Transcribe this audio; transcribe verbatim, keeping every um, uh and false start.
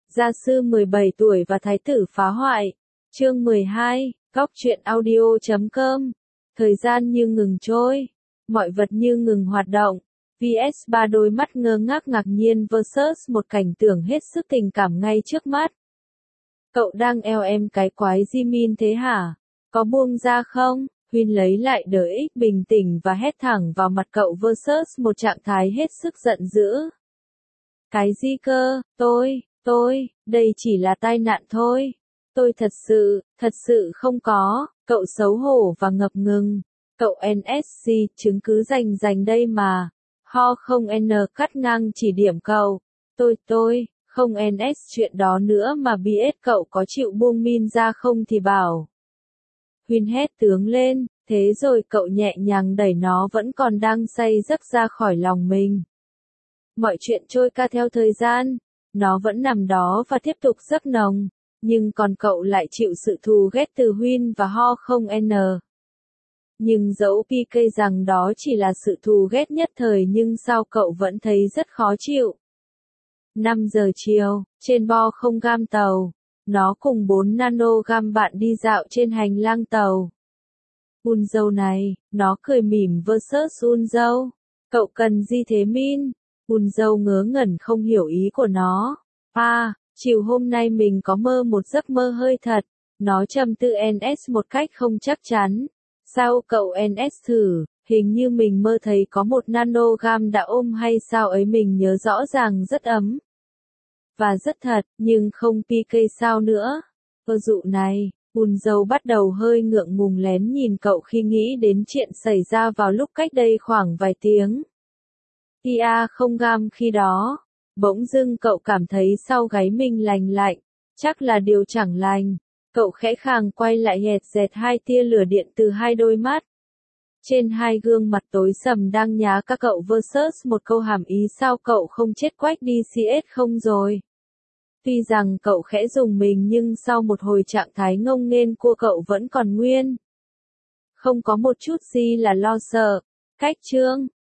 Gia sư mười bảy tuổi và thái tử phá hoại. Chương mười hai, Góc truyện audio chấm com. Thời gian như ngừng trôi, mọi vật như ngừng hoạt động. vê ét ba đôi mắt ngơ ngác ngạc nhiên versus một cảnh tượng hết sức tình cảm ngay trước mắt. Cậu đang eo em cái quái Jimin thế hả? Có buông ra không? Huyên lấy lại đỡ ích bình tĩnh và hét thẳng vào mặt cậu versus một trạng thái hết sức giận dữ. Cái gì cơ? Tôi, tôi, đây chỉ là tai nạn thôi. Tôi thật sự, thật sự không có. Cậu xấu hổ và ngập ngừng. Cậu en ét xê, chứng cứ rành rành đây mà. Ho không N cắt ngang chỉ điểm cậu. Tôi, tôi, không en ét chuyện đó nữa mà biết cậu có chịu buông min ra không thì bảo. Huyên hét tướng lên, thế rồi cậu nhẹ nhàng đẩy nó vẫn còn đang say giấc ra khỏi lòng mình. Mọi chuyện trôi qua theo thời gian, nó vẫn nằm đó và tiếp tục giấc nồng, nhưng còn cậu lại chịu sự thù ghét từ Huyên và Ho không N. Nhưng dẫu pê ca rằng đó chỉ là sự thù ghét nhất thời nhưng sao cậu vẫn thấy rất khó chịu. năm giờ chiều, trên bo không gam tàu, nó cùng bốn nanogam bạn đi dạo trên hành lang tàu. Un dâu này, nó cười mỉm versus Un dâu. Cậu cần gì thế Min? Un dâu ngớ ngẩn không hiểu ý của nó. À, chiều hôm nay mình có mơ một giấc mơ hơi thật. Nó trầm tư en ét một cách không chắc chắn. Sao cậu en ét thử, hình như mình mơ thấy có một nanogam đã ôm hay sao ấy mình nhớ rõ ràng rất ấm. Và rất thật, nhưng không pê ca sao nữa. Cơ dụ này, Un dâu bắt đầu hơi ngượng ngùng lén nhìn cậu khi nghĩ đến chuyện xảy ra vào lúc cách đây khoảng vài tiếng. Ia không gam khi đó, bỗng dưng cậu cảm thấy sau gáy mình lành lạnh, chắc là điều chẳng lành. Cậu khẽ khàng quay lại hệt dẹt hai tia lửa điện từ hai đôi mắt. Trên hai gương mặt tối sầm đang nhá các cậu versus một câu hàm ý sao cậu không chết quách đi xê ét không rồi. Tuy rằng cậu khẽ dùng mình nhưng sau một hồi trạng thái ngông nghênh của cậu vẫn còn nguyên. Không có một chút gì là lo sợ. Cách chương,